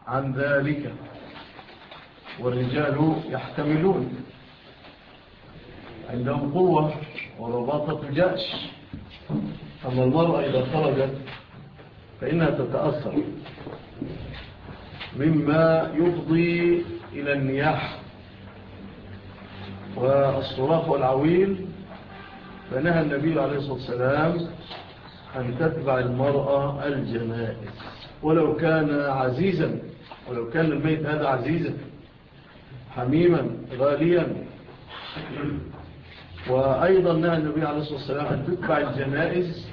عن ذلك، والرجال يحتملون، عندهم قوة ورباطة جأش. أما المرأة إذا خرجت فإنها تتأثر، مما يفضي إلى النياح والصراخ والعويل. فنهى النبي عليه الصلاة والسلام أن تتبع المرأة الجنائز ولو كان عزيزا، ولو كان الميت هذا عزيزا حميما غاليا. وأيضا نهى النبي عليه الصلاة والسلام أن تتبع الجنائز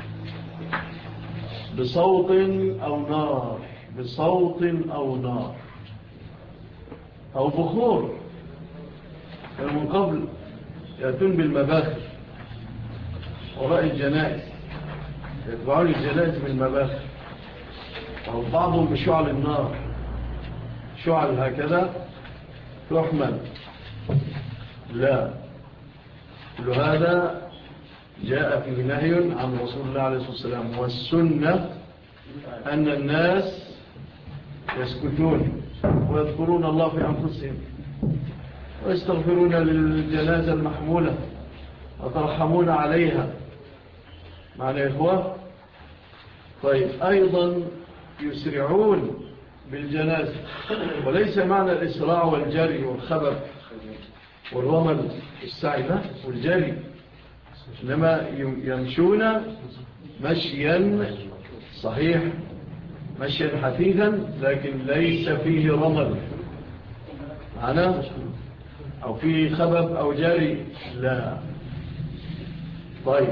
بصوت أو نار، بصوت أو نار أو بخور. كانوا من قبل يأتون بالمباخر وراء الجنائز، يتبعون الجنائز بالمباخر، أو بعضهم بشعل النار، شعل هكذا تحمل. لا، كل هذا جاء فيه نهي عن رسول الله عليه الصلاة والسلام. والسنة أن الناس يسكتون ويذكرون الله في أنفسهم ويستغفرون للجنازة المحمولة وترحمون عليها. معنى يا إخوة؟ طيب، أيضا يسرعون بالجنازة، وليس معنى الإسراع والجري والخبر والرمل السعي والجري، إنما يمشون مشيا صحيح، مشيا حثيثا، لكن ليس فيه رمل معنا أو فيه خبب أو جري، لا. طيب،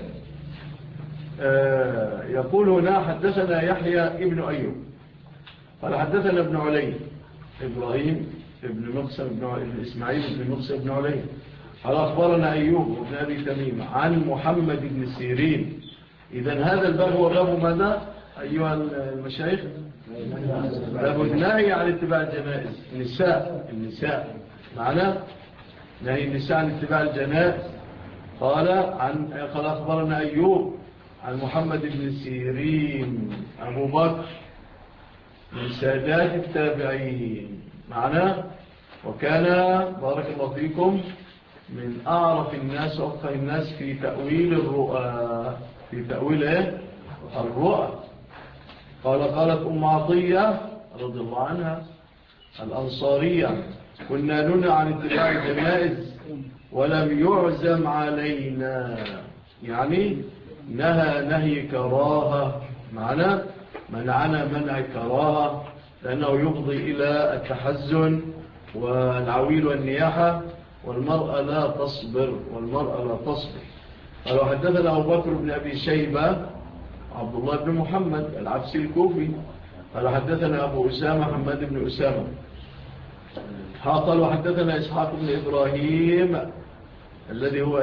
يقول هنا حدثنا يحيى ابن أيوب قال حدثنا ابن علي إبراهيم ابن مقسم ابن إسماعيل ابن مقسم ابن علي قال أخبرنا أيوب ابن أبي تميم عن محمد بن سيرين. إذن هذا الباب هو باب ماذا أيها المشايخ؟ باب النهي عن اتباع الجنائز. النساء معنا، نهي النساء عن اتباع الجنائز. قال أخبرنا أيوب عن محمد بن سيرين أبو بكر من سادات التابعين معنا، وكان بارك الله فيكم من أعرف الناس وأفقه الناس في تأويل الرؤى، في تأويل الرؤى. قالت أم عطية رضي الله عنها الأنصارية كنا ننهى عن اتباع الجنائز ولم يعزم علينا، يعني نهي كراهة معنا، منعنا منع كراهة، لأنه يفضي إلى التحزن والعويل والنياحة، والمرأة لا تصبر. قالوا حدثنا أبو بكر بن أبي شيبة عبد الله بن محمد العبسي الكوفي قال حدثنا أبو أسامة حماد بن أسامة قالوا حدثنا إسحاق بن إبراهيم الذي هو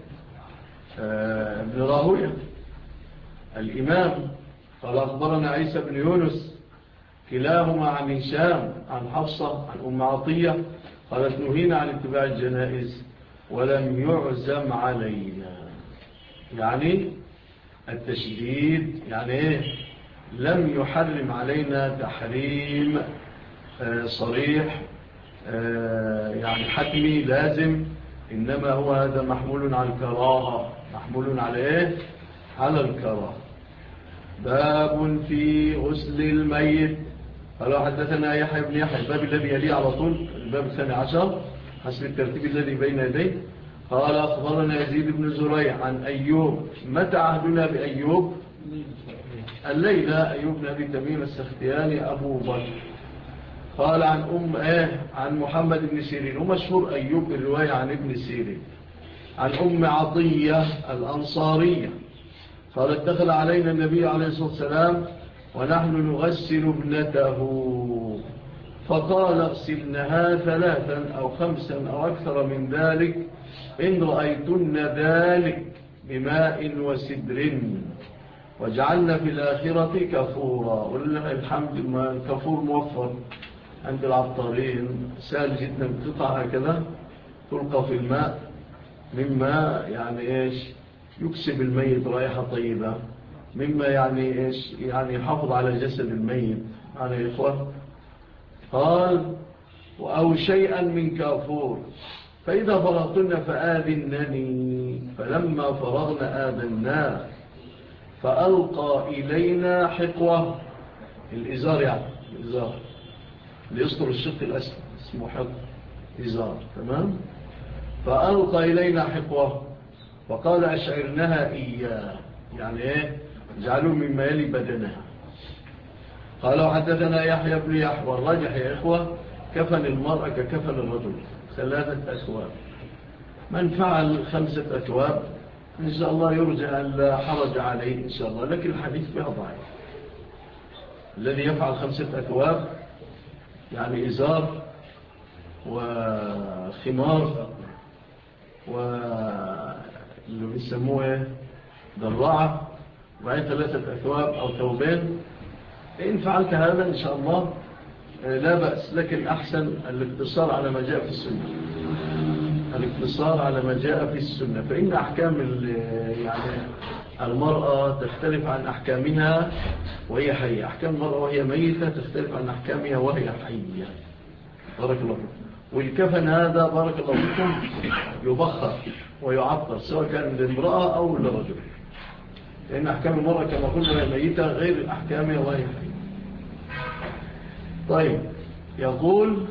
ابن راهوية الإمام قال أخبرنا عيسى بن يونس كلاهما عن هشام عن حفصة عن أم عطية قالت نهينا عن اتباع الجنائز ولم يعزم علينا، يعني التشديد، يعني لم يحرم علينا تحريم صريح يعني حتمي لازم، إنما هو هذا محمول على الكراهة، محمول على على الكراهة. باب في غسل الميت. قالوا حدثنا يحيى بن يحيى، الباب الذي يليه على طول الباب 12 حسب الترتيب الذي بين يديه. قال أخبرنا يزيد بن زريع عن أيوب. متى عهدنا بأيوب؟ الليلة. أيوب بن أبي تميم السختياني أبو بكر. قال عن محمد بن سيرين، ومشهور أيوب بالرواية عن ابن سيرين عن أم عطية الأنصارية قالت دخل علينا النبي عليه الصلاة والسلام ونحن نغسل ابنته فقال اغسلنها 3 أو 5 أو أكثر من ذلك إن رأيتن ذلك بماء وسدر وجعلنا في الآخرة كفورا. ولله الحمد، الكفور موفر عند العطارين، سهل جدا، تقطع هكذا تلقى في الماء، مما يعني يكسب الميت رائحة طيبة، مما يعني يحافظ على جسد الميت. يعني يا إخوة قال أو شيئا من كافور، فإذا فرغتن فآذنني. فلما فرغنا آذناه فألقى إلينا حقوة، الإزار يعني الإزار ليصدر الشق الأسفل اسمه حقوة إزار، تمام. فألقى إلينا حقوة وقال أشعرنها إياه، يعني إيه؟ اجعلوا مما يلي بدنها. قالوا حدثنا يحيى بن يحيى، والراجح يا إخوة كفن المرأة ككفن الرجل 3 أثواب. من فعل 5 أثواب إن شاء الله يرجى أن لا حرج عليه إن شاء الله، لكن الحديث فيها ضعيف. الذي يفعل 5 أثواب يعني إزار وخمار واللي بيسموه ذراعة وبعدين 3 أثواب أو ثوبين، إن فعلت هذا إن شاء الله لا بأس، لكن أحسن الاقتصار على ما جاء في السنة، الاقتصار على ما جاء في السنة. فإن أحكام يعني المرأة تختلف عن أحكامها وهي حية، أحكام المرأة وهي ميتة تختلف عن أحكامها وهي حية. بارك الله فيكم. والكفن هذا بارك الله فيكم يبخر ويعطر سواء كان للمرأة أو للرجل، لأن أحكام المرأة كما قلنا ميتة غير أحكامها وهي حية. طيب، يقول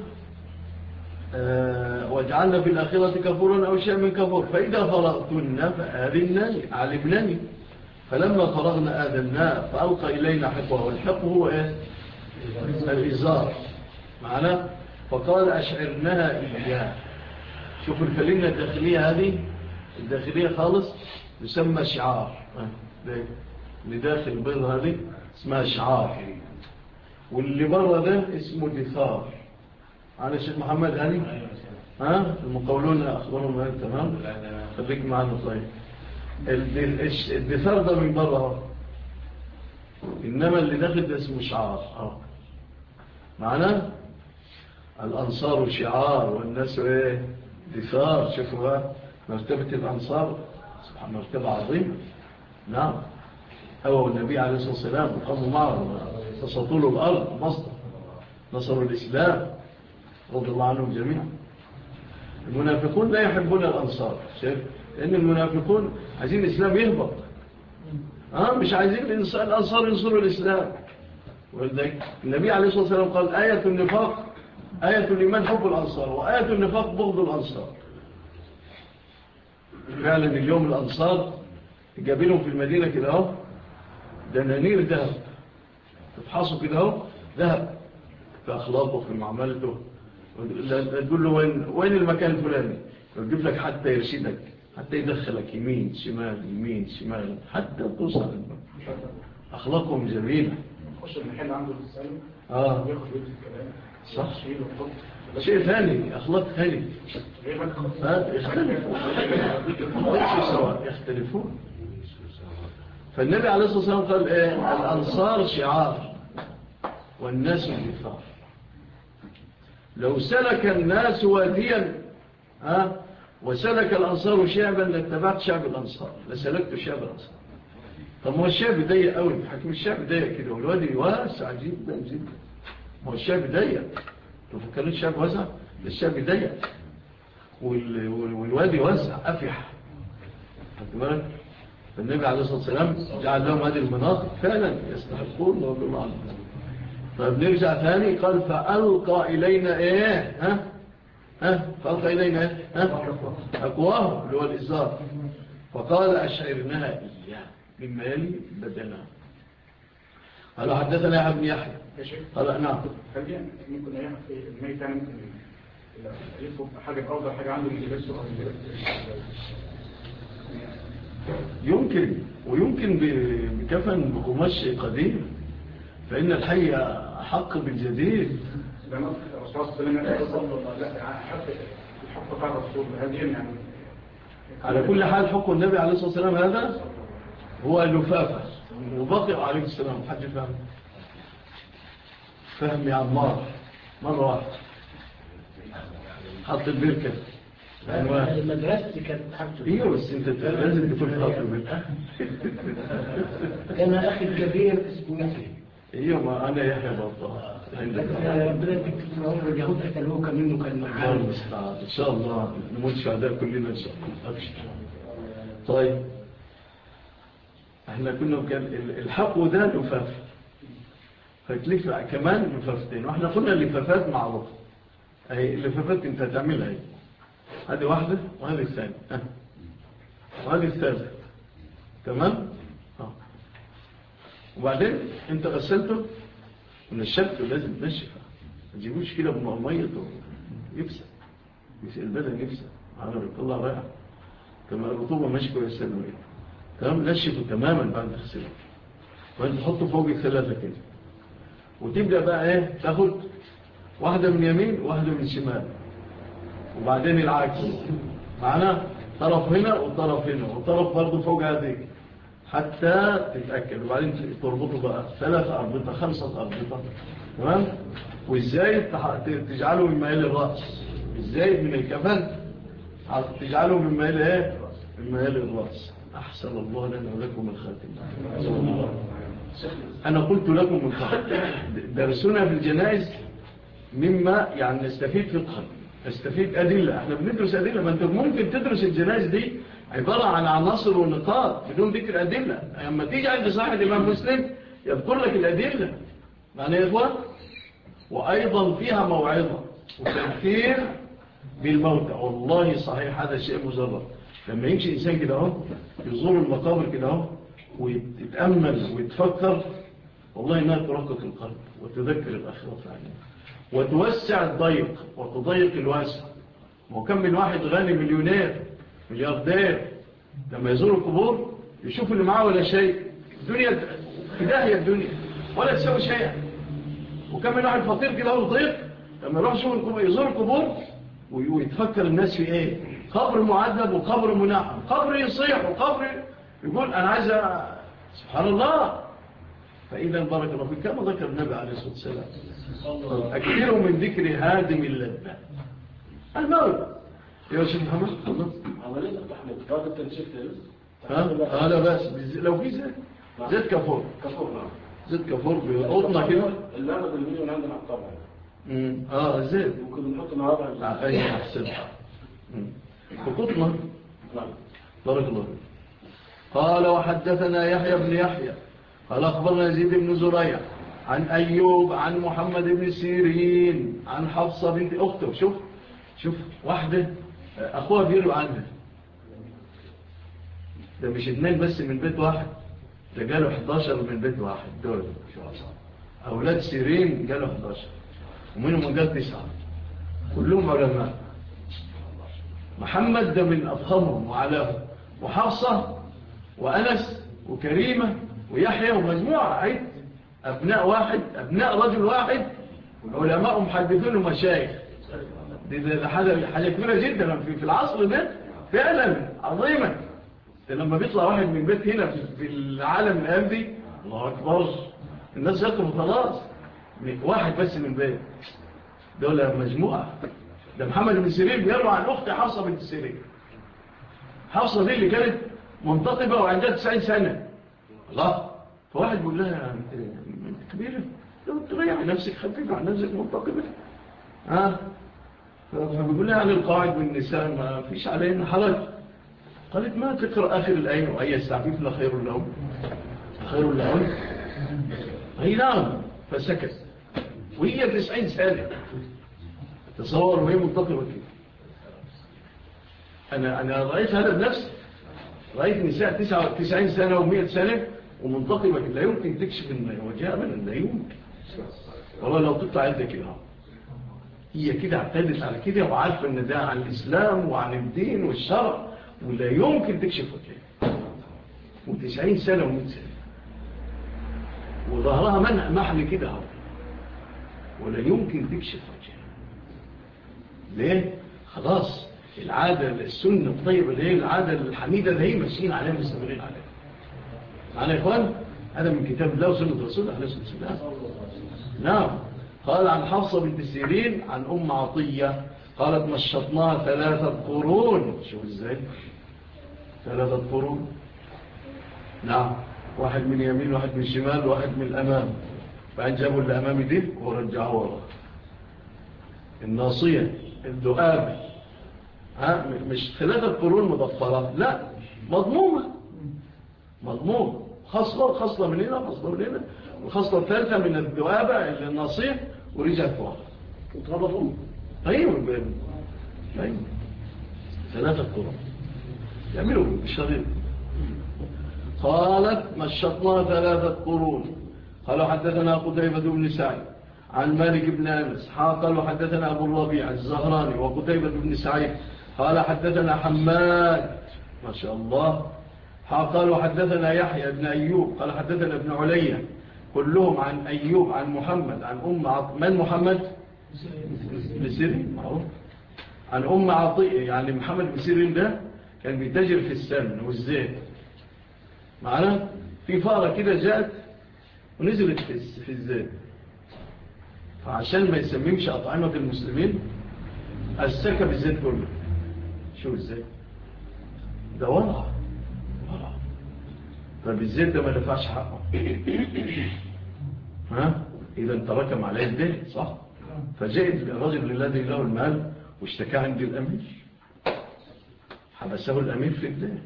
واجعلنا في الآخرة كفورا أو شيء من كفور، فإذا فرغتن فآذنني، علمنني. فلما فرغنا آذنا فألقى إلينا حقوه، والحق هو إيه؟ الإزار معنا. فقال أشعرناها إياه. شوفوا الكلمة الداخلية هذه، الداخلية خالص يسمى شعار، لداخل البيض هذه اسمها شعار، واللي برا ده اسمه دثار. على الشيخ محمد هاني المقاولون أخبرهم هذا تمام، خليك معنا. طيب، الدثار ده من برا، إنما اللي داخل ده اسمه شعار. معنا الأنصار شعار والناس إيه؟ دثار. شوفوا مرتبة الأنصار سبحان مرتبة عظيمة. نعم، هو النبي عليه الصلاة والسلام وقاموا معه تسطلوا الأرض مصر، نصروا الإسلام رضي الله عنهم جميعا. المنافقون لا يحبون الأنصار، لأن المنافقون عايزين الإسلام يهبط، مش عايزين الأنصار ينصروا الإسلام. ولذلك النبي عليه الصلاة والسلام قال آية النفاق، آية الإيمان حب الأنصار، وآية النفاق بغض الأنصار. فعلا اليوم الأنصار جابينهم في المدينة كده اهو دنانير ذهب، تفحصوا كده اهو ذهب في أخلاقه في معاملته، تقول له وين المكان الفلاني، يجيب لك حتى يرشدك، حتى يدخلك يمين شمال يمين شمال حتى توصل. أخلاقهم جميلة. خش المحل عنده السلم وياخد ويدي الكلام صح. شيء ثاني، أخلاق ثاني يختلفون. فالنبي عليه الصلاة والسلام قال إيه؟ الأنصار شعار والناس دثار. لو سلك الناس واديا وسلك الأنصار شعبا لاتبعت شعب الأنصار، لسلكت شعب الأنصار. طب ما هو الشعب ضيق قوي، حكم الشعب ضيق كده والوادي واسع جدا جدا. ما هو الشعب ضيق، تفكرين الشعب واسع؟ الشعب ضيق والوادي واسع أفيح. فالنبي عليه الصلاة والسلام جعل لهم هذه المناطق فعلا يستحقون رضي الله عنهم. طيب نرجع ثاني، قال فألقى إلينا إيه؟ فألقى إلينا إيه؟ أقواه اللي هو الإزار. فقال أشعرناها إياه مما يلي بدنا. قالوا حدثنا يا ابن يحيى. قال نعم. خلينا ممكن الميت ممكن يطلب حاجة أفضل حاجة عنده من يلبسه. يمكن، ويمكن بكفن بقماش قديم، فإن الحي حق بالجديد. لما الرسول صلى الله عليه وسلم الحق بتاع الرسول هذه يعني. على كل حال حق النبي عليه الصلاة والسلام هذا هو اللفافة، وبقي عليه السلام حج فهم يا عمار مرة واحدة حط البركة المدرسة كانت حاجته. ايوه بس انت لازم تكون حاط البركة. كان أخي الكبير اسمه يحيى. ايوه ما انا يحيى برضه. ربنا يديك في العمر اليهود قتلوه كان منه كان الله المستعان. إن شاء الله نموت شهداء كلنا إن شاء الله. أبشر. طيب احنا كنا الحق ده لفاف، فتلف كمان لفافتين، واحنا قلنا اللفافات معروفة. اهي اللفافات انت هتعملها اهي، هذه واحدة وهذه الثانية وهذه الثالثة. تمام. وبعدين انت غسلته من الشك لازم تنشفه، ما تجيبوش كده بميته يفسد البدن، يفسد على الله رائع كما الرطوبة ماشي كويس الميت. تمام. نشفه تماما بعد تغسله، وانت تحطه فوق الثلاثة كده، وتبدأ بقى ايه تاخد واحدة من يمين وواحدة من شمال، وبعدين العكس معنا طرف هنا وطرف هنا وطرف برضو فوق هذيك حتى تتأكد، وبعدين تربطه بقى 3 أربطة 5 أربطة. تمام. وإزاي تجعله من ميل الرأس، إزاي من الكفن تجعله من ميل ايه، من ميل الرأس. أحسن الله لنا ولكم الخاتم. أنا قلت لكم من قبل درسنا في الجنائز مما يعني نستفيد فقها، نستفيد أدلة. احنا بندرس أدلة، ما انت ممكن تدرس الجنائز دي عبارة عن عناصر ونقاط بدون ذكر أدلة. لما تيجي عند صحيح الإمام مسلم يذكر لك الأدلة معنى يا إخوان، وأيضا فيها موعظة وتذكير بالموتى. والله صحيح هذا شيء مجرد. لما يمشي إنسان كده اهو يزور المقابر كده اهو ويتأمل ويتفكر، والله إنها ترقق القلب وتذكر الآخرة فعلا، وتوسع الضيق وتضيق الواسع. وكم من واحد غني مليونير ملياردير لما يزور القبور يشوف اللي معاه ولا شيء، الدنيا كداهية الدنيا ولا تسوي شيء. وكم من واحد فقير كده هو ضيق لما يروح يزور القبور ويتفكر الناس في ايه، قبر معذب وقبر منعم، قبر يصيح وقبر يقول انا عايز سبحان الله. فإذا بارك الله فيك كما ذكر النبي عليه الصلاة والسلام أكثروا من ذكر هادم اللذة الموت. يا شيخ محمد خلص عملية التحميل بعد التنشيف لا بس لو في زيت كفور نعم زيت كفور بقطنا كده اللعنة بالمليون عندنا الطبع الزيت ممكن نحط معاه أي أحسن بقطنا. نعم. بارك الله فيك. قال وحدثنا يحيى بن يحيى قال أخبرنا يزيد بن زريع عن أيوب عن محمد بن سيرين عن حفصة بنت أخته. شوف واحدة أخوها بيقولوا عنها، ده مش 2 بس من بيت واحد، ده قالوا 11 من بيت واحد. دول أولاد سيرين قالوا 11 ومنهم من قال 9 كلهم علماء. محمد ده من أفخمهم وعلاهم، وحفصة وأنس وكريمة ويحيى ومجموعة عيد أبناء واحد، أبناء رجل واحد، علماء محدثون ومشايخ. ده حاجة كبيرة جدا في العصر ده فعلا عظيمة. لما بيطلع واحد من بيت هنا في العالم الآن دي الله أكبر، الناس يقفوا خلاص واحد بس من بيت، دولة مجموعة. ده محمد بن سيرين بيروى عن أخت حفصة بنت سيرين. حفصة دي اللي كانت منتقبة وعندها 90 سنة. الله. فواحد بيقول لها انت كبيرة لو تريح نفسك خفيفة عن نفسك منتقبة فبيقول لها عن القواعد بالنساء ما فيش علينا حرج. قالت ما تقرأ آخر الآية وأي يستعففن خير لهم خير لهم. هي نعم. فسكت وهي 90 سنة. تصور وهي منتقبة كده. أنا رأيت هذا بنفسي، رأيت نساء 99 سنة و100 سنة ومنتقبة لا يمكن تكشف وجهها أبدا، لا يمكن. والله لو تطلع عندك كده هي كده اعتادت على كده وعارفة ان ده عن الإسلام وعن الدين والشرع ولا يمكن تكشف وجهها. و90 سنة و100 سنة وظهرها محل كده ولا يمكن تكشف وجهها. ليه؟ خلاص العادة السنة الطيبة اللي هي العادة الحميدة اللي هي ماشيين عليها مستمرين عليها. معنا يا إخوان؟ هذا من كتاب الله وسنة رسوله عليه الصلاة والسلام. نعم. قال عن حفصة بنت سيرين عن أم عطية قالت مشطناها 3 قرون. شوف ازاي 3 قرون. نعم. واحد من يمين واحد من شمال واحد من الأمام. فأن جابوا اللي أمامي دي ورجعوا ورا. الناصية الذؤاب مش 3 قرون مضفرة، لا، مضمومة خصلة من هنا خصلة من هنا، والخصلة الثالثة من الذؤابة الناصية ورجعت ورا وتربطهم. أيوة 3 قرون يعملوا بالشريط. قالت مشطنا 3 قرون. قالوا حدثنا قتيبة بن سعيد عن مالك بن أنس قالوا حدثنا أبو الربيع الزهراني وقتيبة بن سعيد قال حدثنا حماد ما شاء الله قالوا حدثنا يحيى بن أيوب قال حدثنا ابن عليا كلهم عن أيوب عن محمد عن من محمد بن سيرين معروف عن عطية. يعني محمد بن سيرين ده كان بيتاجر في السمن والزيت معنا. في فارة كده جاءت ونزلت في الزيت، فعشان ما يسممش أطعمة المسلمين السكب الزيت كله. شو الزيت ده ورع فبالزيت ده ما دفعش حقه إذا تركم عليه الدين صح. فجاء الرجل الذي له المال واشتكى عند الأمير، حبسه الأمير في الدين.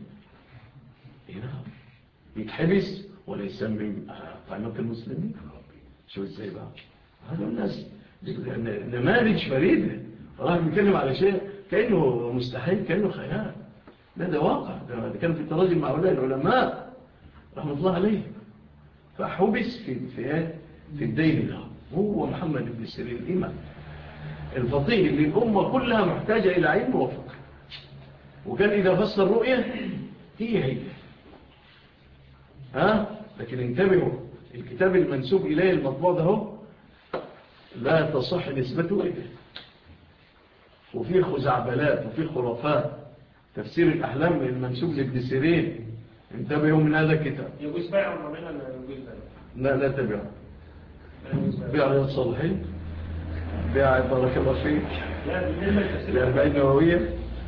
يتحبس ولا يسمم طعمة المسلمين. شو ازاي بقى هذا الناس نماذج فريدة. راح بيتكلم على شيء كأنه مستحيل كأنه خيال. ده واقع. ده كان في التراجم مع أولئك العلماء رحمة الله عليه. فحبس في الدين له هو محمد بن سيرين الإمام الفقيه اللي الأمة كلها محتاجة إلى علم وفقه. وكان إذا فسر الرؤية هي لكن انتبهوا الكتاب المنسوب إليه المطبوع ده لا تصح نسبته إليه، وفيه خزعبلات وفيه خرافات. تفسير الأحلام المنسوب لابن سيرين انتبهوا من هذا الكتاب. يجوز بيع ولا لا تبعه. بيع رياض الصالحين، بيع بارك الله فيك الأربعين نووية،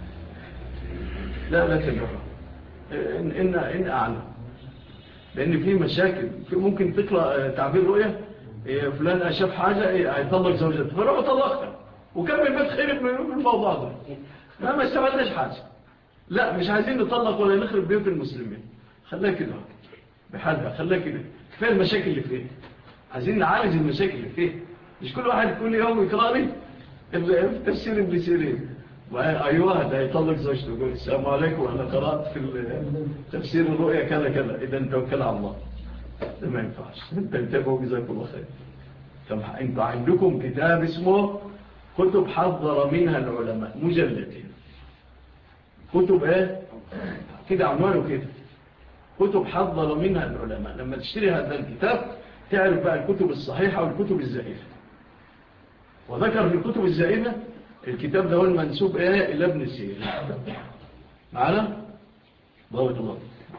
لا تبعه. إن أعلم لأن في مشاكل. ممكن تقرأ تعبير رؤية فلان أشاف حاجة هيطلق زوجته فروح طلقها وكمل ما تخرب من الموضوع ده ما استفدناش حاجة. لا مش عايزين نطلق ولا نخرب بيوت المسلمين. خليها كده بحالها، خليها كده. كفاية المشاكل اللي فيه، عايزين نعالج المشاكل اللي فيه. مش كل واحد كل يوم يقرأ لي تفسير ابن سيرين أيوة ده يطلق زوجته يقول السلام عليكم أنا قرأت في تفسير الرؤية كذا كذا. إذا توكل على الله ده ما ينفعش. انتبهوا جزاكم الله خير. انتوا عندكم كتاب اسمه كتب حضر منها العلماء مجلدين. كتب كده عنوانه كده كتب حضر منها العلماء. لما تشتري هذا الكتاب تعرف بقى الكتب الصحيحة والكتب الزائفة. وذكر في الكتب الزائفة الكتاب ده هو المنسوب إلى ابن سيرين معنا. بارك الله.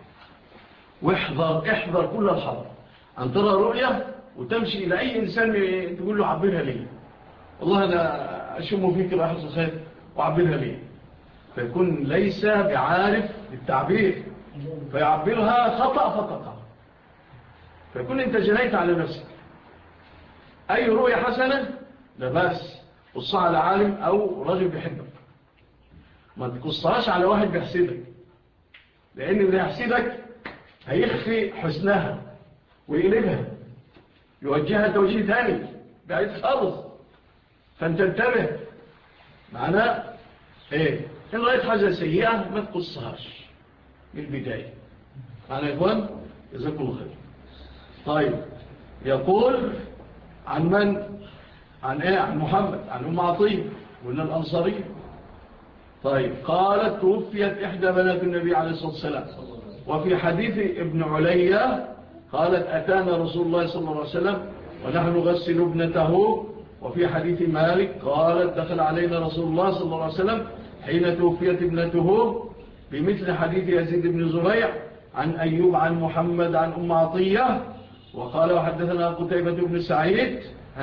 احذر كل الحذر أن ترى رؤية وتمشي إلى أي إنسان تقول له عبرها لي، والله أنا أشم فيك رائحة الخير وعبرها لي، فيكون ليس بعارف بالتعبير فيعبرها خطأ فتقع، فيكون أنت جنيت على نفسك. أي رؤية حسنة لا بأس قصها على عالم أو رجل بيحبك، ما تقصهاش على واحد بيحسدك، لأن اللي يحسدك هيخفي حسنها ويقلبها يوجهها توجيه ثاني بعيد خالص. فانت انتبه معناه إن رأيت حاجة سيئة ما تقصهاش من البداية. معنى يا إخوان جزاكم الله خير. طيب يقول عن من؟ عن محمد عن عطية قلنا الأنصارية. طيب قالت توفيت إحدى بنات النبي عليه الصلاة والسلام. وفي حديث ابن عليا قالت أتانا رسول الله صلى الله عليه وسلم ونحن نغسل ابنته. وفي حديث مالك قالت دخل علينا رسول الله صلى الله عليه وسلم حين توفيت ابنته، بمثل حديث يزيد بن زريع عن أيوب عن محمد عن عطية. وقال وحدثنا قتيبة بن سعيد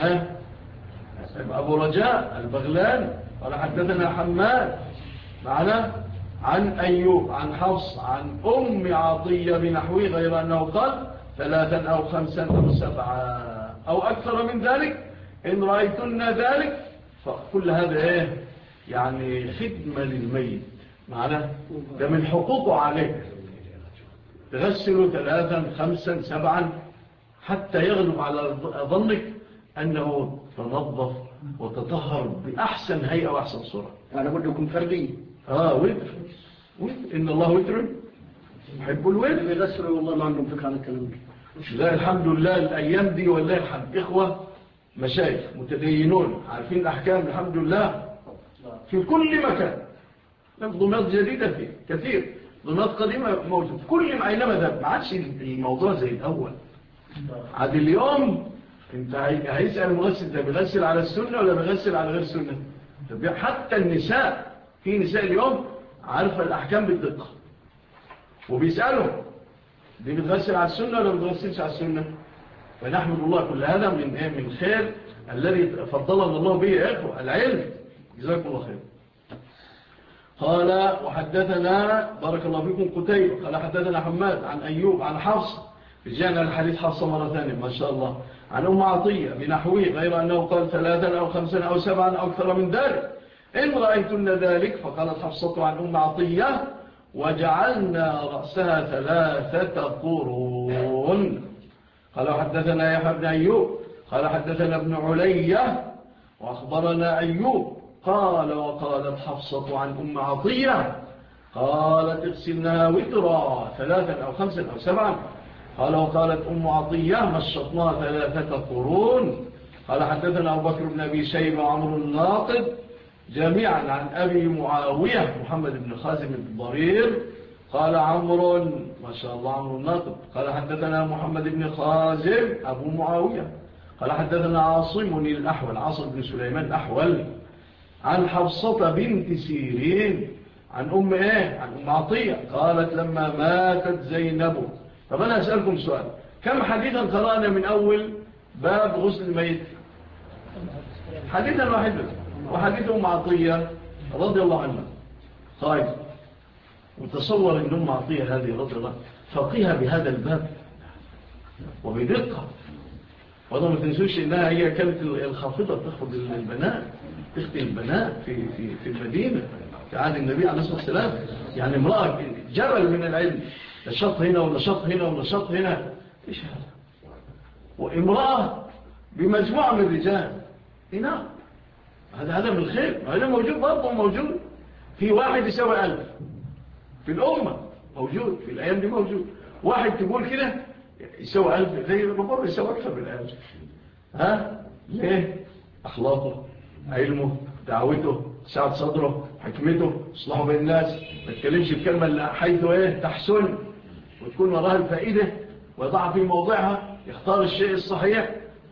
أبو رجاء البغلان قال حدثنا حماد معنا عن أيوب عن حفص عن عطية بنحوه غير أنه قال 3 أو 5 أو 7. أو أكثر من ذلك إن رأيتن ذلك. فكل هذا إيه؟ يعني خدمة للميت معناه ده من حقوقه عليك. تغسله 3 5 7 حتى يغلب على ظنك أنه تنظف وتطهر بأحسن هيئة وأحسن صورة. أنا بقول لكم فردي وتر إن الله وتر يحب الوتر. يغسلوا والله ما عندهم فكرة عن الكلام ده. لا الحمد لله الأيام دي والله الحمد إخوة مشايخ متدينون عارفين الأحكام الحمد لله في كل مكان. ضمانات جديدة فيه كثير، ضمانات قديمة موجود كل ما أينما ذهب. ما عادش الموضوع زي الأول. عاد اليوم انت هيسأل المغسل ده بيغسل على السنة ولا بيغسل على غير السنة. حتى النساء في نساء اليوم عارفة الأحكام بالدقة وبيسألوا دي بتغسل على السنة ولا بتغسلش على السنة. فنحمد الله كل هذا من خير الذي فضلنا الله به يا إخوة العلم. جزاكم الله خير. قال وحدثنا بارك الله فيكم قتيبة قال حدثنا حماد عن أيوب عن حفص رجعنا الحديث حفص مرة ثانية ما شاء الله عن أم عطية بنحوه غير أنه قال 3 أو 5 أو 7 أو أكثر من ذلك إن رأيتن ذلك. فقالت حفصة عن أم عطية وجعلنا رأسها 3 قرون. قال حدثنا يحيى بن أيوب قال حدثنا ابن علية وأخبرنا أيوب قال وقالت حفصة عن أم عطية قالت اغسلنا وترا 3 أو 5 أو 7. قال وقالت أم عطية مشطنا 3 قرون. قال حدثنا أبو بكر بن أبي شيبة وعمر الناقد جميعا عن أبي معاوية محمد بن خازم الضرير قال عمرو ما شاء الله عمرو الناقد قال حدثنا محمد بن خازم أبو معاوية قال حدثنا عاصم الأحول عاصم بن سليمان الأحول عن حفصة بنت سيرين عن أم عن أم عطية قالت لما ماتت زينب. طب أنا أسألكم سؤال كم حديثا قرأنا من أول باب غسل الميت؟ حديثا واحدا وحديث أم عطية رضي الله عنها. طيب وتصور أن أم عطية هذه رضي الله فقيها بهذا الباب وبدقة. وهذا ما تنسوش إنها هي كانت الخافضة تخفض البنات تخفي البنات في المدينة في عهد النبي عليه الصلاة والسلام. يعني امرأة جبل من العلم نشاط هنا ونشاط هنا ونشاط هنا. إيش هذا؟ وامرأة بمجموعة من الرجال هنا هذا من الخير. هذا موجود برضه موجود في واحد يساوي 1000 في الأمة موجود في الأيام دي موجود. واحد تقول كده يساوي 1000 زي ربما يساوي أكثر من 1000. ليه؟ أخلاقه علمه دعوته سعة صدره حكمته اصلاحه بين الناس ما تكلمش الكلمة اللي حيث تحسن وتكون وراها الفائدة ويضعها في موضعها يختار الشيء الصحيح.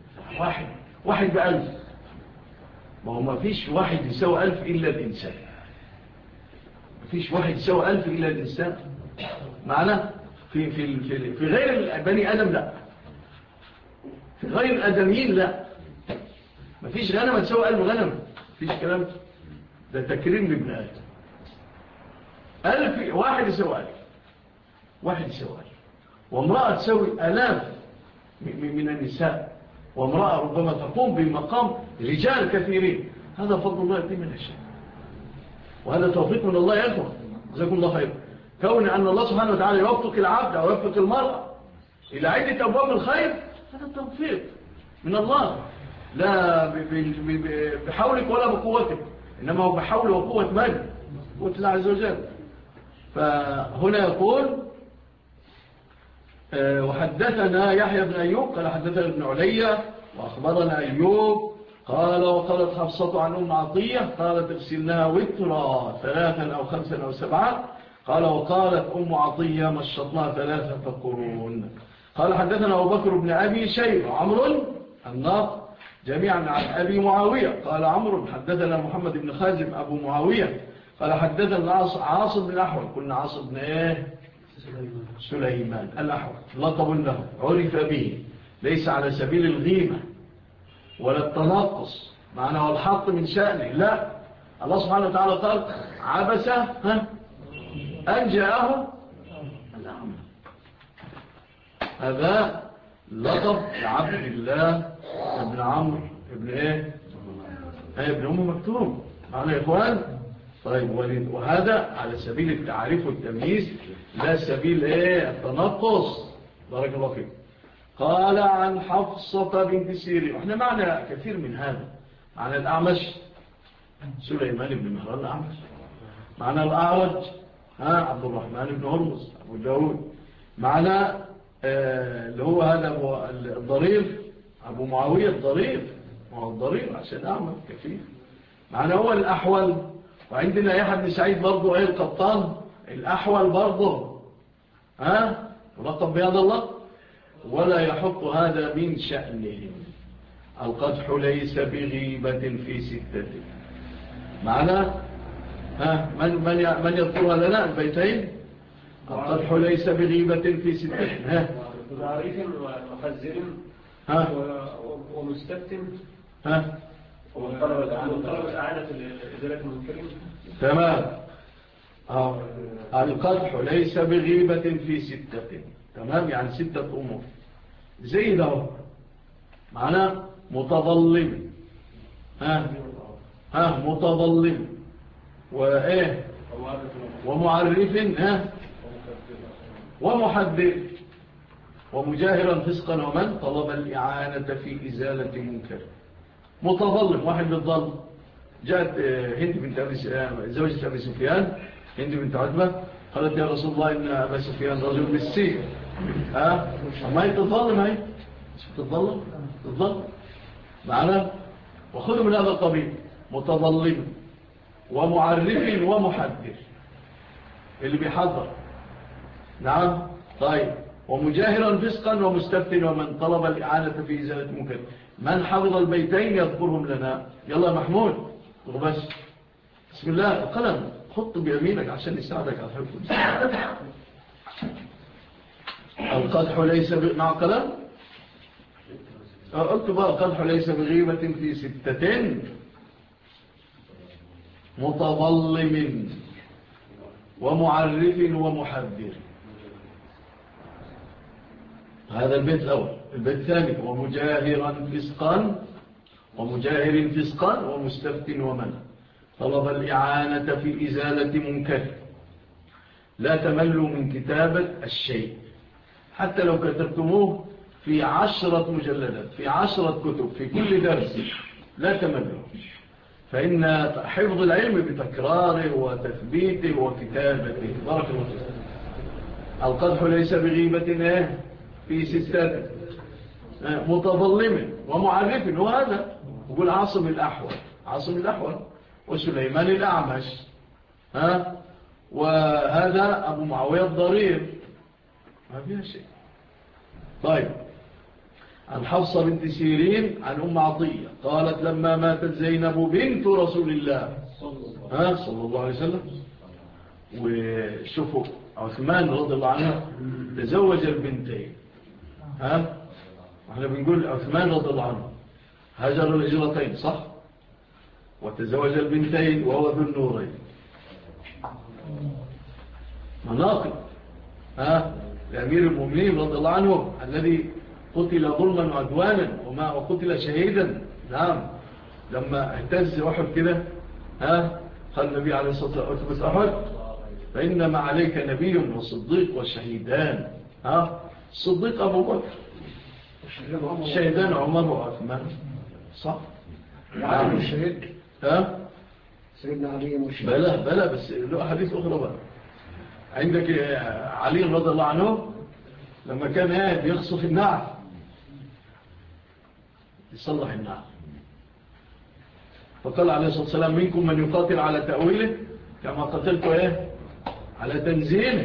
واحد ب1000 ما هو ما فيش واحد يساوي 1000 إلا الإنسان. ما فيش واحد يساوي 1000 إلا الإنسان. معنى في غير بني آدم لا في غير الآدميين لا. ما فيش غنمة تساوي 1000 غنمة. ما فيش كلام ده تكريم لابن آدم. 1000 واحد يساوي 1000 واحد يساوي 1000 وامرأة تساوي 1000 من النساء وامرأة ربما تقوم بمقام رجال كثيرين. هذا فضل الله يأتي من الشيء وهذا توفيق من الله يا أخوة. جزاكم الله خير. كون أن الله سبحانه وتعالى يوفق العبد أو يوفق المرأة إلى عدة أبواب الخير هذا توفيق من الله لا بحولك ولا بقوتك إنما هو بحول وقوة من؟ قوة الله عز وجل. فهنا يقول وحدثنا يحيى بن أيوب قال حدثنا ابن علية وأخبرنا أيوب قال وقالت حفصة عن أم عطية قالت اغسلناها وترا 3 أو 5 أو 7. قال وقالت أم عطية مشطناها 3 قرون. قال حدثنا أبو بكر بن أبي شيبة وعمر الناقد جميعا عن أبي معاوية قال عمرو حدثنا محمد بن خازم أبو معاوية قال حدثنا عاصم بن الأحول كنا عاصم بن سليمان الأحول لقب له عرف به ليس على سبيل الغيبة ولا التنقص معنى والحط من شأنه لا. الله سبحانه وتعالى قال عبس أن جاءه الأعمى. هذا لقب لعبد الله ابن عمرو ابن ايه ابن ام مكتوم. معنا يا اخوان؟ طيب وهذا على سبيل التعريف والتمييز لا سبيل ايه التنقص. بارك الله فيك. قال عن حفصة بنت سيرين. واحنا معنا كثير من هذا. معنا الأعمش سليمان بن مهران الأعمش، معنا الأعرج عبد الرحمن بن هرمز أبو داود، معنا اللي هو هذا الضرير أبو معاوية الضرير، وهو الضرير عشان أعمل كثير. معنا هو الأحول، وعندنا يحيى بن سعيد برضو ايه القطان الأحول برضو ولقب بهذا الله، ولا يحط هذا من شأنهم. القدح ليس بغيبة في ستة. معنا من يذكرها لنا البيتين؟ القدح ليس بغيبة في ستة. وعريف ومحذر ومستفتن وطلب الأعانة لإزالة المنكرين. تمام. القدح ليس بغيبة في ستة. تمام، يعني 6 أمور زي ده. معنا متظلم متظلم وإيه ومعرف ومحدث ومجاهرا فسقا ومن طلب الإعانة في إزالة منكر. متظلم، واحد بالظلم. جاءت هند بنت زوجة أبي سفيان، هند بنت عتبة، قالت يا رسول الله إن أبا سفيان رجل بالسيء. ما هي تظلم، هي تظلم معنا. وخذوا من هذا القبيل متظلم ومعرف ومحذر اللي بيحذر. نعم. طيب، ومجاهرا فسقا ومستفتن ومن طلب الإعانة في إزالة منكر. من حفظ البيتين يذكرهم لنا. يلا محمود بس بسم الله. القلم خط بيمينك عشان يساعدك على الحفظ. القدح ليس مع قلم. قلت بقى القدح ليس بغيبة في 6 متظلم ومعرف ومحذر. هذا البيت الأول. البيت الثاني ومجاهر فسقا ومستفتن ومن طلب الإعانة في إزالة منكر. لا تملوا من كتابة الشيء، حتى لو كتبتموه في 10 مجلدات، في 10 كتب، في كل درس، لا تملوا، فإن حفظ العلم بتكراره وتثبيته وكتابته. بارك الله فيك. القدح ليس بغيبة في 6 متظلم ومعرف. وهذا يقول عاصم الأحول وسليمان الأعمش وهذا أبو معاوية الضرير، ما فيها شيء. طيب، عن حفصة بنت سيرين عن أم عطية قالت لما ماتت زينب بنت رسول الله صلى الله عليه وسلم. وشوفوا عثمان رضي الله عنه تزوج البنتين. احنا بنقول عثمان رضي الله عنه هاجر الهجرتين صح، وتزوج البنتين وهو ذو النورين. مناقب لأمير المؤمنين رضي الله عنه الذي قتل ظلما وعدوانا وقتل شهيدا. نعم، لما اهتز أحد كده قال النبي عليه الصلاة والسلام أثبت أحد فإنما عليك نبي وصديق وشهيدان. الصديق أبو بكر، الشهيدان عمر وعثمان صح. علي الشهيد سيدنا علي مشهد. بلا بس له حديث أخرى بقى. عندك علي رضي الله عنه لما كان يخصف النعل، يصلح النعل، فقال عليه الصلاة والسلام منكم من يقاتل على تأويله كما قتلت على تنزيله.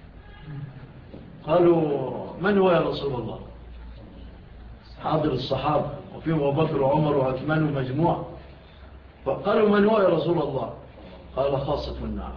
قالوا من هو يا رسول الله؟ حاضر الصحابة وفيهم أبو بكر وعمر وعثمان ومجموعة. فقالوا من هو يا رسول الله؟ قال خاصة النعل،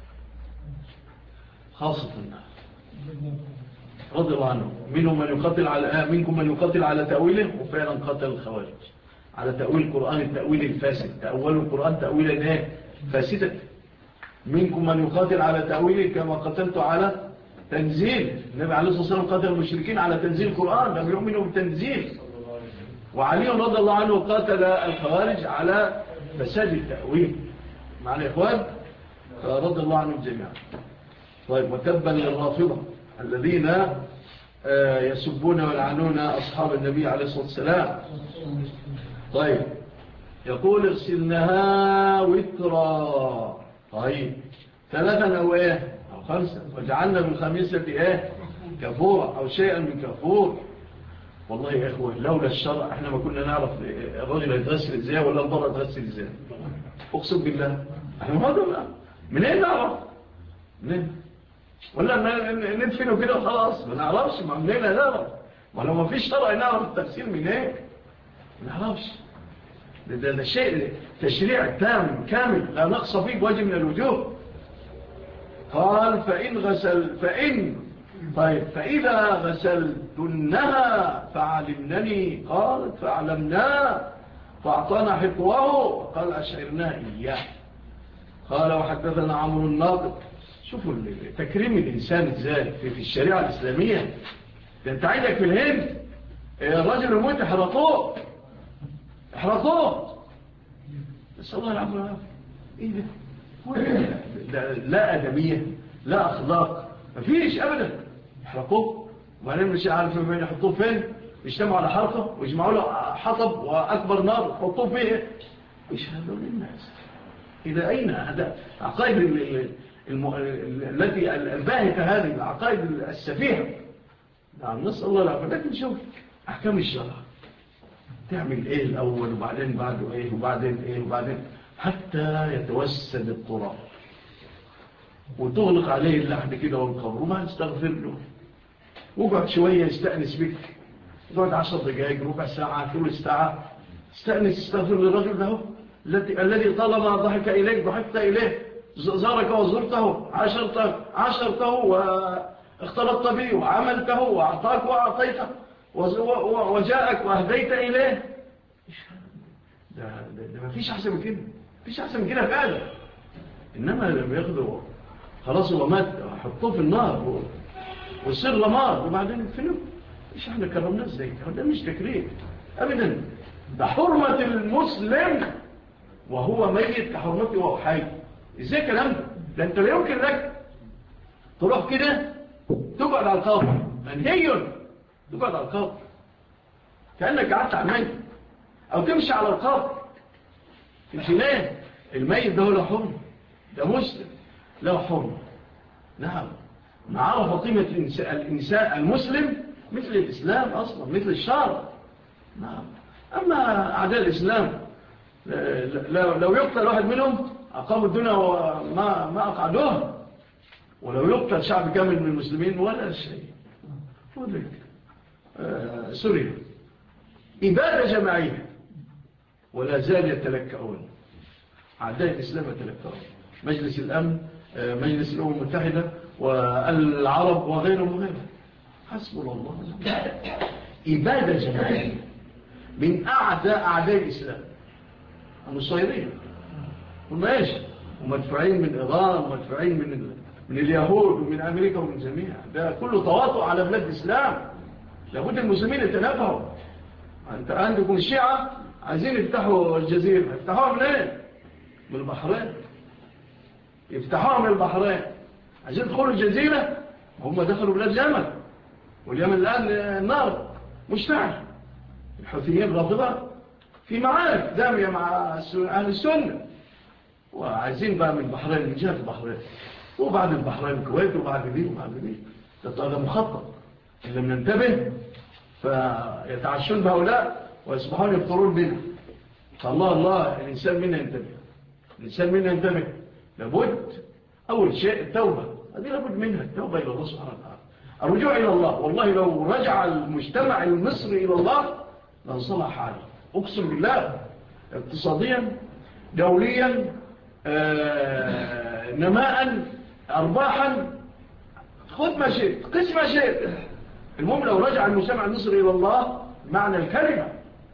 خاصة النعل رضي الله عنه. منكم من يقاتل على تأويله، وفعلا قتل الخوارج على تأويل القرآن التأويل الفاسد، تأولوا القرآن تأويلا فاسدا. منكم من يقاتل على تأويله كما قتلت على تنزيل. النبي عليه الصلاة والسلام قتل المشركين على تنزيل القرآن، لم يؤمنوا بالتنزيل. وعلي رضي الله عنه قاتل الخوارج على فساد التأويل مع الإخوان رضي الله عنهم جميعا. طيب وتبا للرافضة الذين يسبون ويلعنون أصحاب النبي عليه الصلاة والسلام. طيب يقول اغسلنها وترا. طيب 3 أو إيه أو 5 وجعلنا بالخميسة إيه كفور أو شيئا من كفور. والله يا إخوة لولا الشرع إحنا ما كنا نعرف الرجل يتغسل إزاي ولا المرأة تغسل إزاي. أقسم بالله إحنا ما هذا منين نعرف منين ولا ندفنه كده وخلاص ما نعرفش ما منين نعرف ولو ما فيش شرع نعرف التغسيل منين ما نعرفش. ده شيء تشريع تام كامل لا نقص فيه بوجه من الوجوه. قال طيب فإذا غسلتنها فعلمنني قالت فعلمنا فأعطانا حطوه وقال أشعرنا إياه. قال وحدثنا عمرو الناطق. شوفوا تكريم الإنسان إزاي في الشريعة الإسلامية. ده أنت عندك في الهند الرجل يموت احرقوه بس الله العفو. إيه ده لا أدمية لا أخلاق مفيش أبدا. احرقوه وبعدين مش عارف يحطوه فين يجتمعوا على حرقه ويجمعوا له حطب وأكبر نار يحطوه فيه. إيش هذا للناس إلى أين هذا عقائد التي الباهتة هذه العقائد السفيهة. نعم نسأل الله العافية. لكن شوف أحكام الشرع تعمل إيه الأول وبعدين بعده إيه وبعدين إيه وبعدين حتى يتوسد التراب وتغلق عليه اللحد كده والقبر وما تستغفر له وقعد شوية يستأنس بك قعد 10 دقائق ربع ساعة ثلث ساعة استأنس استغفر للرجل له الذي طالما ضحك إليك ضحكت إليه زارك وزرته عاشرته واختلطت به وعملته وأعطاك وأعطيته وجاءك وأهديت إليه. ده ما فيش أحسن من كده فيش أحسن من كده فعلا. إنما لما ياخدوا خلاص هو مات حطوه في النار ويصير لمار وبعدين يدفنوه. إيش احنا كرمناه ازاي؟ ده مش تكريم أبدا. ده حرمة المسلم وهو ميت كحرمته وهو حي. ازاي الكلام ده انت لا يمكن لك تروح كده تقعد على القبر منهي تقعد على القبر كأنك قعدت على الميت او تمشي على القبر تمشي ليه. الميت ده له حرمة ده مسلم له حرمة. نعم نعرف قيمة الإنسان المسلم مثل الإسلام أصلا مثل الشرع. نعم أما أعداء الإسلام لو يقتل واحد منهم أقاموا الدنيا وما أقعدوها ولو يقتل شعب كامل من المسلمين ولا شيء. وذلك سوريا إبادة جماعية ولا زال يتلكعون أعداء الإسلام يتلكعون. مجلس الأمن مجلس الأمم المتحدة والعرب وغيرهم حسبنا الله. إبادة جماعية من أعداء الإسلام النصيرية وماشي ومدفوعين من إيران ومدفوعين من اليهود ومن أمريكا ومن جميع. ده كله تواطؤ على بلاد الإسلام. لابد المسلمين يتنافعوا. أنت عندكم الشيعة عايزين يفتحوا الجزيرة يفتحوها من ايه؟ من البحرين. يفتحوها من البحرين عايزين يدخلوا الجزيرة. هم دخلوا بلاد اليمن واليمن الآن النار مشتعل. الحوثيين رافضة في معارك دامية مع أهل السنة وعايزين بقى من البحرين من جهة البحرين وبعد البحرين الكويت وبعد دي هذا مخطط. إن لم ننتبه فيتعشون بهؤلاء ويصبحون يفطرون بنا. فالله الإنسان منا ينتبه. لابد أول شيء التوبة. هذه لابد منها التوبة إلى الله سبحانه وتعالى الرجوع إلى الله. والله لو رجع المجتمع المصري إلى الله لانصلح حاله. أقسم بالله اقتصاديا دوليا نماء أرباحا خذ ما شئت قس ما شئت. المهم لو رجع المجتمع المصري إلى الله معنى الكلمة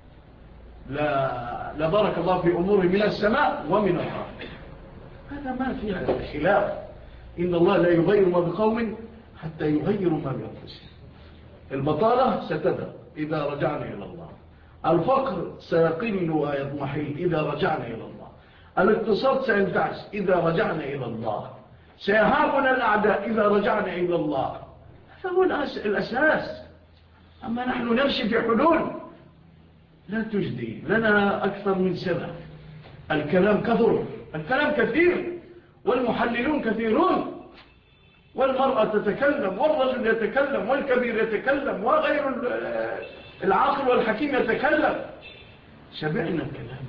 لا بارك الله في أمور من السماء ومن الأرض. هذا ما فيها خلاف. إن الله لا يغير ما بقوم حتى يغيروا ما بأنفسهم. البطالة ستذهب إذا رجعنا إلى الله الفقر سيقل ويضمحل إذا رجعنا إلى الله. الاقتصاد سينتعش إذا رجعنا إلى الله. سيهابنا الأعداء إذا رجعنا إلى الله. هذا هو الأساس. أما نحن نمشي في حلول لا تجدي لنا أكثر من سنة. الكلام كثر، الكلام كثير، والمحللون كثيرون، والمرأة تتكلم والرجل يتكلم والكبير يتكلم وغير العاقل والحكيم يتكلم. شبعنا الكلام.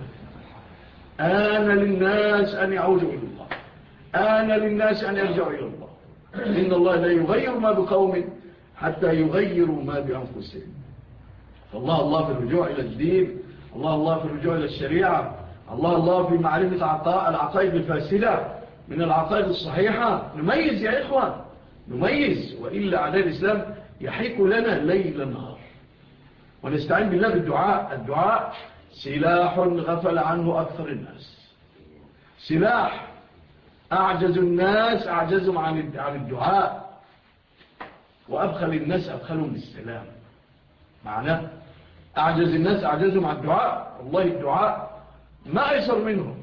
آن للناس أن يعودوا إلى الله، آن للناس أن يرجعوا إلى الله. إن الله لا يغير ما بقوم حتى يغيروا ما بأنفسهم. فالله في الرجوع إلى الدين، الله في الرجوع إلى الشريعة، الله في معرفة العقائد الفاسدة من العقائد الصحيحة. نميز يا إخوان، نميز، وإلا على الإسلام يحيك لنا ليل نهار. ونستعين بالله بالدعاء. الدعاء سلاح غفل عنه أكثر الناس، سلاح أعجز الناس أعجزهم عن الدعاء، وأبخل الناس أبخلهم بالسلام. معناه أعجز الناس أعجزهم عن الدعاء. والله الدعاء ما أيسر منه،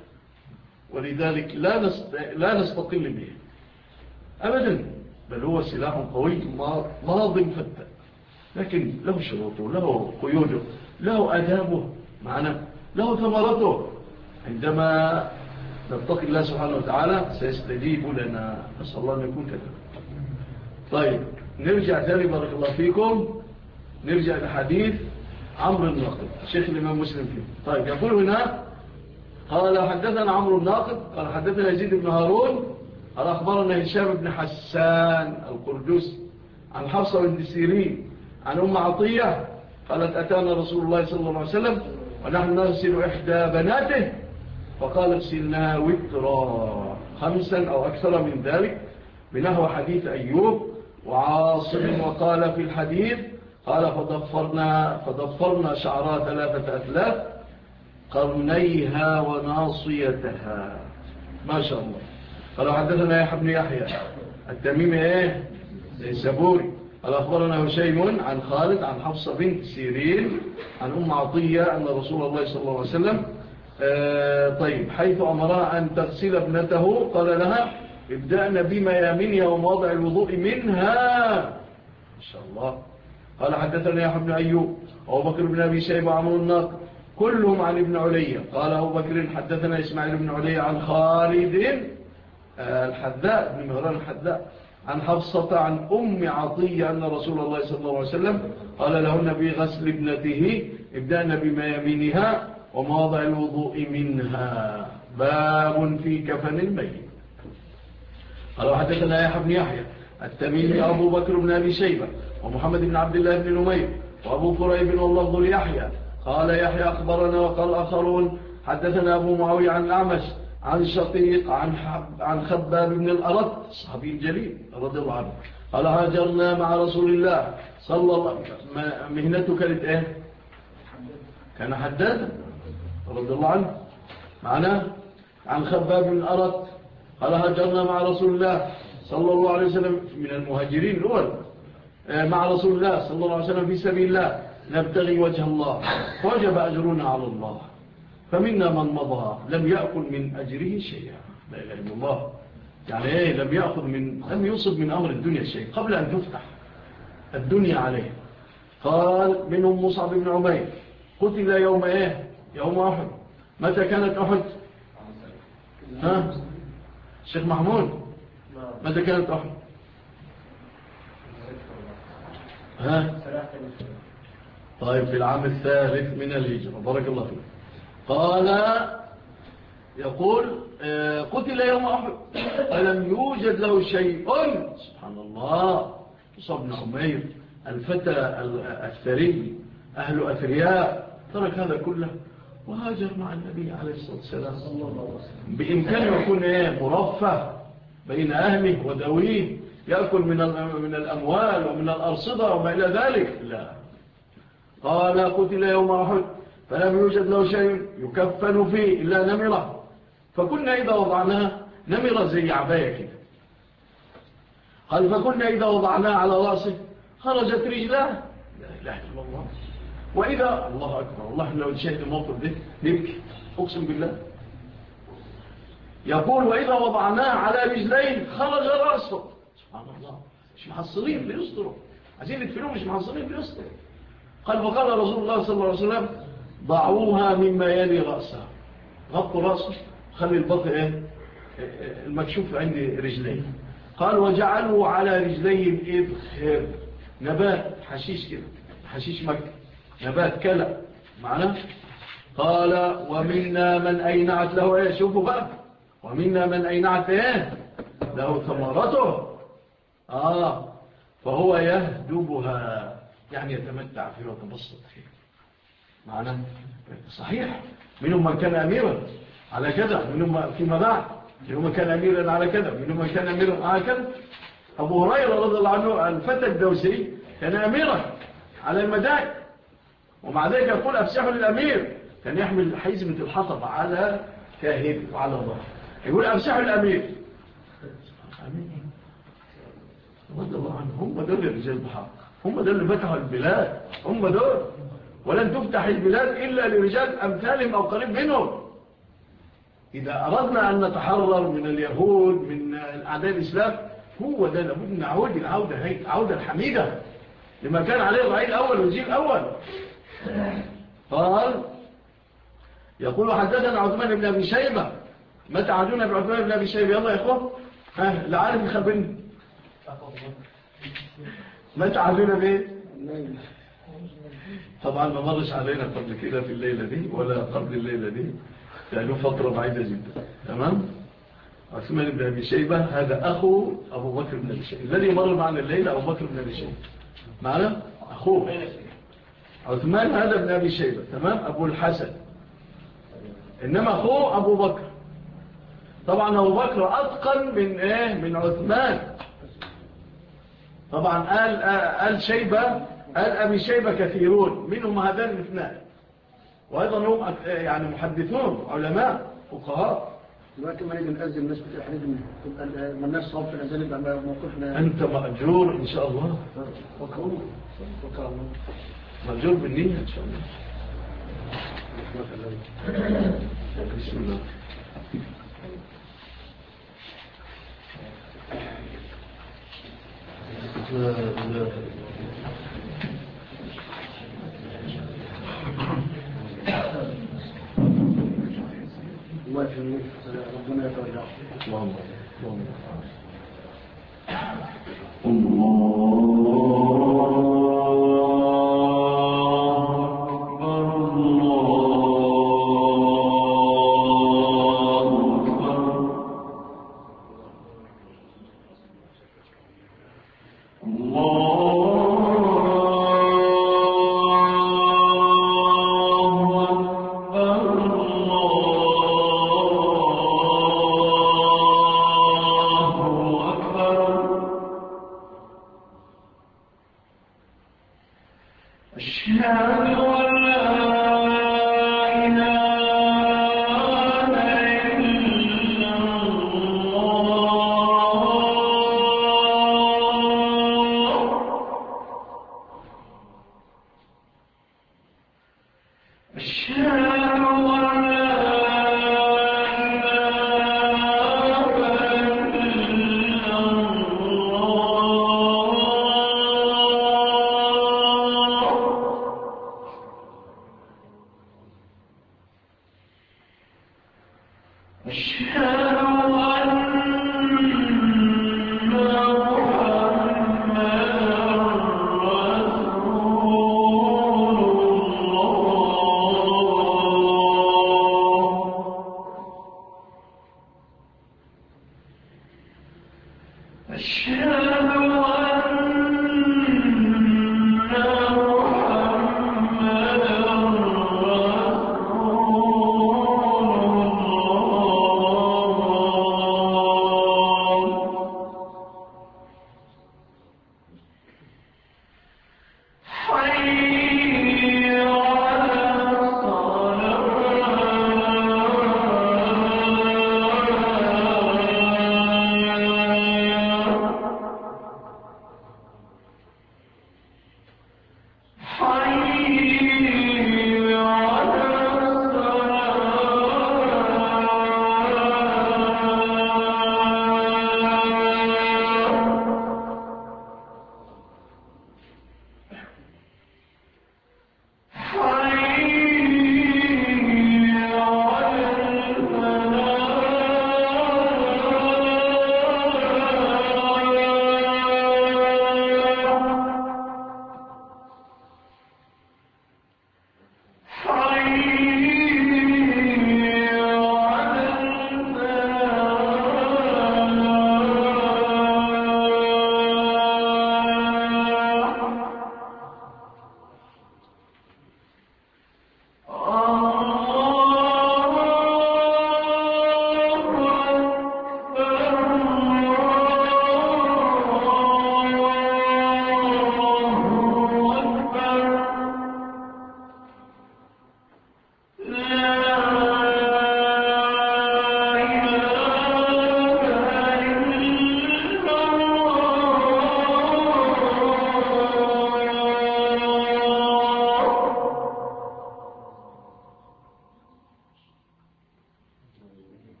ولذلك لا نستقل به أبدا، بل هو سلاح قوي ماض فتى، لكن له شروطه، له قيوده، له أدابه، معنا له ثمرته. عندما نتقي الله سبحانه وتعالى سيستجيب لنا. نسأل الله أن يكون كذلك. طيب نرجع ثاني بارك الله فيكم، نرجع لحديث عمرو الناقد شيخ الإمام مسلم فيه. طيب يقول هنا قال حدثنا عمرو الناقد قال حدثنا يزيد بن هارون قال أخبرنا هشام بن حسان القردوسي عن حفصة بنت سيرين عن أم عطية قالت أتانا رسول الله صلى الله عليه وسلم ونحن نغسل إحدى بناته فقال اغسلنا وترا 5 أو أكثر من ذلك بنحو حديث أيوب وعاصم. وقال في الحديث قال فضفرنا شعرها 3 أثلاث قرنيها وناصيتها. ما شاء الله. قال حدثنا يحيى بن يحيى التميمي السبوري قال أخبرنا هشيم عن خالد عن حفصة بنت سيرين عن أم عطية أن رسول الله صلى الله عليه وسلم طيب حيث أمرها أن تغسل ابنته قال لها ابدأنا بميامنها ومواضع الوضوء منها. ما شاء الله. قال حدثنا يحيى بن أيوب وأبو بكر بن أبي شيبة وعمرو الناقد كلهم عن ابن علية. قال أبو بكر حدثنا إسماعيل بن علية عن خالد الحذاء بن مهران الحذاء عن حفصة عن أم عطية أن رسول الله صلى الله عليه وسلم قال لهن بغسل ابنته ابدأنا بميامنها ومواضع الوضوء منها. باب في كفن الميت. قال حدثنا يحيى بن يحيى التميمي أبو بكر بن أبي شيبة ومحمد بن عبد الله بن نمير وأبو كريب واللفظ ليحيى قال يحيى أخبرنا وقال آخرون حدثنا أبو معاوية عن الأعمش عن شقيق عن خباب بن الأرد صحابي الجليل رضي الله عنه قال هاجرنا مع رسول الله صلى الله عليه وسلم. مهنته كانت ايه؟ كان حدادا رضي الله عنه. معنا عن خباب بن الأرد قال هاجرنا مع رسول الله صلى الله عليه وسلم من المهاجرين الأول مع رسول الله صلى الله عليه وسلم في سبيل الله نبتغي وجه الله وجب أجرنا على الله فمنا من مضى لم يأكل من أجره شيئا. لا إله إلا الله. يعني إيه لم يصب من أمر الدنيا شيء قبل أن تفتح الدنيا عليه. قال منهم مصعب بن عمير قتل يوم إيه؟ يوم أحد. متى كانت أحد؟ ها؟ الشيخ محمود متى كانت أحد؟ ها؟ طيب في العام 3 من الهجرة. بارك الله فيك. قال يقول قتل يوم أحد فلم يوجد له شيء. سبحان الله. مصعب بن عمير الفتى الثري أهل أثرياء ترك هذا كله وهاجر مع النبي عليه الصلاة والسلام. بإمكانه يكون مرفه بين أهله ودويه يأكل من الأموال ومن الأرصدة وما إلى ذلك. لا. قال قتل يوم أحد فلم يوجد له شيء يكفن فيه إلا نمرة فكنا إذا وضعناها نمرة زي عباية كده. قال فكنا إذا وضعناها على رأسه خرجت رجلاه. لا إله إلا الله. وإذا الله أكبر والله لو نشاهد الموقف ده نبكي أقسم بالله. يقول وإذا وضعناه على رجلين خرج رأسه. سبحان الله مش محصلين بيصدروا عايزين يدفنوه مش محصلين بيصدروا. قال فقال رسول الله صلى الله عليه وسلم ضعوها مما يلي رأسها غطوا رأسه خلي البطء المكشوف عند رجلين. قال وجعلوا على رجلين إذخر نبات حشيش كده حشيش مكة نبات كلا معنا. قال ومنا من أينعت له شوفوا بقى ومنا من أينعت له ثمرته فهو يهدبها يعني يتمتع فيه ويتبسط فيه معنا. صحيح منهم من كان أميرا على كذا منهم فيما بعد منهم من كان أميرا على كذا منهم من كان أميرا على كذا. أبو هريرة رضي الله عنه الفتى الدوسي كان أميرا على المدائن ومع ذلك يقول أفسحوا للأمير كان يحمل حيزمة الحطب على كاهل وعلى ظهر يقول أفسحوا للأمير رضي الله عنه. هم دول رجال بحق هم دول اللي فتحوا البلاد هم دول ولن تفتح البلاد إلا لرجال أمثالهم أو قريب منهم. إذا أردنا أن نتحرر من اليهود من أعداء الإسلام هو ده لابد من نعود العودة الحميدة لما كان عليه الرعيل الأول والجيل الأول. قال يقول حدثنا عثمان بن أبي شيبة متى عدونا بعثمان بن أبي شيبة يلا يا إخوة العالم يخبرني متى عدونا بيه طبعا ما مرش علينا قبل كده في الليلة دي ولا قبل الليلة دي لأنه فترة بعيدة جدا. تمام. عثمان بن أبي شيبة هذا أخو أبو بكر بن أبي شيبة الذي مر معنا الليلة أبو بكر بن أبي شيبة معنا أخوه عثمان هذا بن أبي شيبة تمام أبو الحسن إنما أخوه أبو بكر. طبعا أبو بكر أتقن من عثمان. طبعا آل شيبة آل أبي شيبة كثيرون منهم هذان الاثنان وأيضا هم يعني محدثون علماء فقهاء. دلوقتي ما نيجي نأذن الناس بتحرج من الناس صوب في الأذان يبقى موقفنا أنت مأجور إن شاء الله مأجور بالنية إن شاء الله. بسم الله. ربنا يتوجع اللهم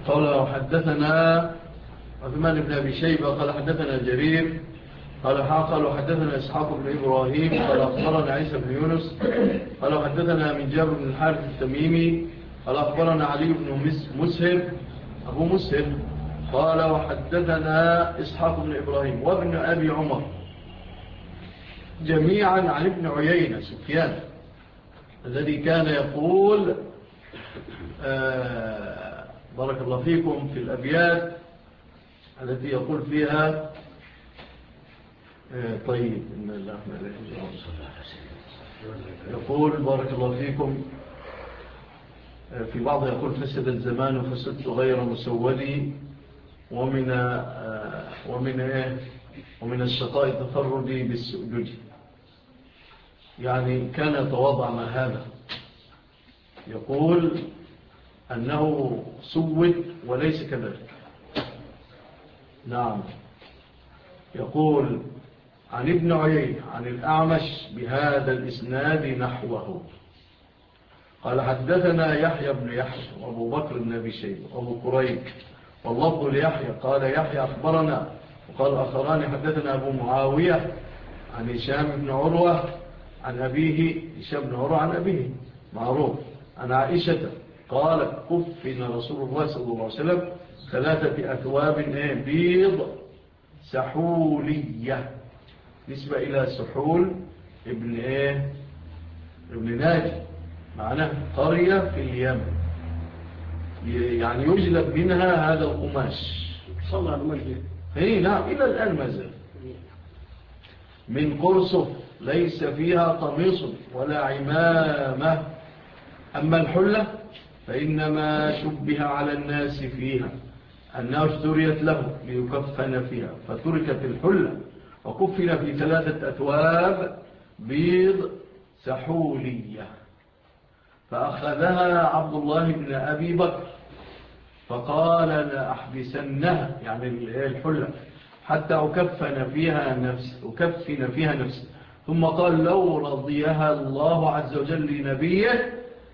قال حدثنا عثمان بن أبي شيبة قال حدثنا جرير قال حدثنا إسحاق بن إبراهيم قال أخبرنا عيسى بن يونس قال حدثنا من جابر بن الحارث التميمي قال أخبرنا علي بن مسهر أبو مسهر قال وحدثنا إسحاق بن إبراهيم وابن أبي عمر جميعا عن ابن عيينة سفيان الذي كان يقول بارك الله فيكم في الأبيات التي يقول فيها طيب إن الله يقول بارك الله فيكم في بعض يقول فسد الزمان فسدت غير مسودي ومن الشقاء تفردي بالسؤدد. يعني كان يتواضع مع هذا يقول أنه سود وليس كذلك. نعم يقول عن ابن عيينة عن الأعمش بهذا الإسناد نحوه قال حدثنا يحيى بن يحيى وأبو بكر بن أبي شيبة وأبو قريب واللفظ ليحيى قال يحيى أخبرنا وقال آخران حدثنا أبو معاوية عن هشام بن عروة عن أبيه هشام بن عروة عن أبيه معروف عن عائشة قالت كفن رسول الله صلى الله عليه وسلم 3 أثواب بيض سحولية نسبة إلى سحول ابن ناجي معناه قرية في اليمن يعني يجلب منها هذا القماش صلى على المسجد نعم إلى الآن ما زال من قرصف ليس فيها قميص ولا عمامة. أما الحلة فإنما شبه على الناس فيها أنها اشتريت له ليكفن فيها فتركت الحلة وكفن في 3 أثواب بيض سحولية. فأخذها عبد الله بن أبي بكر فقال لأحبسنها يعني الحلة حتى أكفن فيها نفسي ثم قال لو رضيها الله عز وجل لنبيه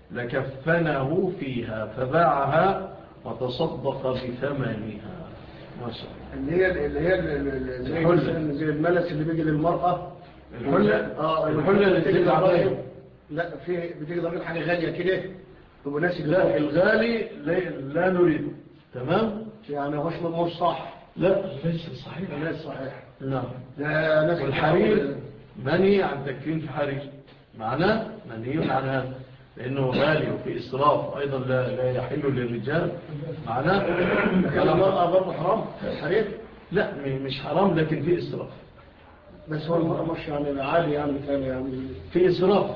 لكفنه فيها فباعها وتصدق بثمنها. ما شاء الله. اللي هي زي الملس اللي بيجي للمرأة الحلة اللي بتجي عليها لا بتيجي ضروري حاجة غالية كده ومناسب. لا الغالي لا نريده تمام يعني مش صح. لا ليس صحيح. ليس صحيح. نعم. والحرير منهي عن تكفين في حرير معناه منهي عن هذا لأنه غالي وفي إسراف أيضا لا يحل للرجال معناه كان المرأة برضه حرام الحرير. لا مش حرام لكن في إسراف بس هو المرأة مش يعني عادي يعني في إسراف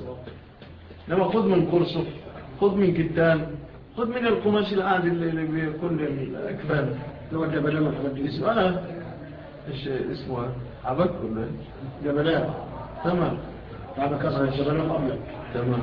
لما خذ من قرصف خذ من كتان خذ من القماش العادي اللي بكل الأكفان لو جبلان محمد اسمها إيش اسمها عبك ولا جبلان تمام عبك أصلا جبلان أبيض تمام.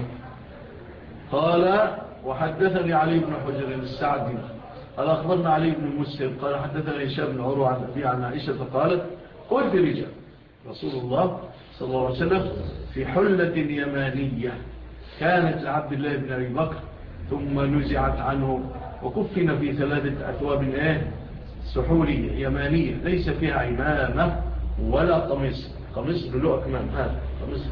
قال وحدثني علي بن حجر السعدي قال أخبرنا علي بن مسلم قال حدثنا هشام بن عروة عن أبي عن عائشة قالت قلت رجال رسول الله صلى الله عليه وسلم في حلة يمانية كانت لعبد الله بن أبي بكر ثم نزعت عنه وكفن في 3 أثواب سحولية يمانية ليس فيها عمامة ولا قميص بلو أكمام هذا قميص.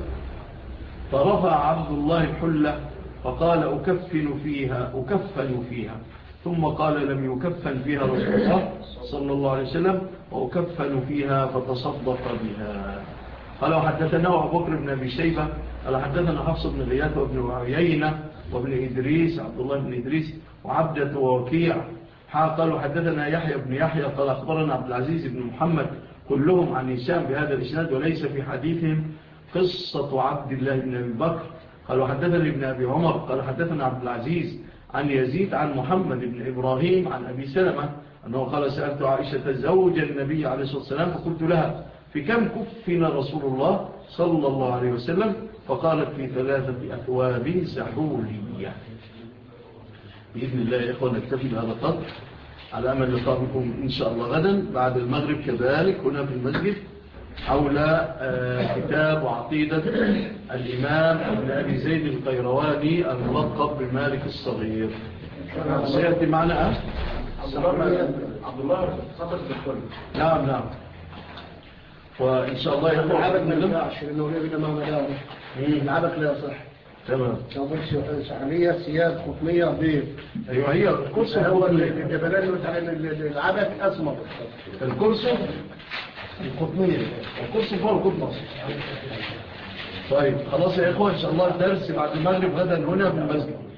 فرفع عبد الله الحلة فقال أكفن فيها ثم قال لم يكفن فيها رسول الله صلى الله عليه وسلم وأكفن فيها فتصدق بها. قال وحدثنا أبو بكر بن أبي شيبة قال حدثنا حفص بن غياث وابن عيينة وابن إدريس عبد الله بن إدريس وعبدة ووكيع قالوا حدثنا يحيى بن يحيى قال أخبرنا عبد العزيز بن محمد كلهم عن هشام بهذا الإسناد وليس في حديثهم قصة عبد الله بن أبي بكر. قالوا حدثنا ابن أبي عمر قال حدثنا عبد العزيز عن يزيد عن محمد بن إبراهيم عن أبي سلمة أنه قال سألت عائشة زوج النبي عليه الصلاة والسلام فقلت لها في كم كفن رسول الله صلى الله عليه وسلم فقالت في 3 أثواب سحولية. بإذن الله يا إخوان نكتفي بهذا القدر على أمل لقائكم إن شاء الله غدا بعد المغرب كذلك هنا في المسجد حول كتاب وعقيدة الإمام ابن أبي زيد القيرواني الملقب بمالك الصغير. سيأتي معنا عبد الله خطط بالكل. نعم وإن شاء الله يقول العبك ما ينفعش لأنه ليه بنا مع مدار العبك لا يصح. تمام. شغل شعرية ثياب قطنية بيض. أيوة هي الكرسي هو الجبلان يقول على العبك أسمر. الكرسي القطنية الكرسي فوق القطنة. طيب خلاص يا إخوة إن شاء الله الدرس بعد المغرب غدا هنا في المسجد.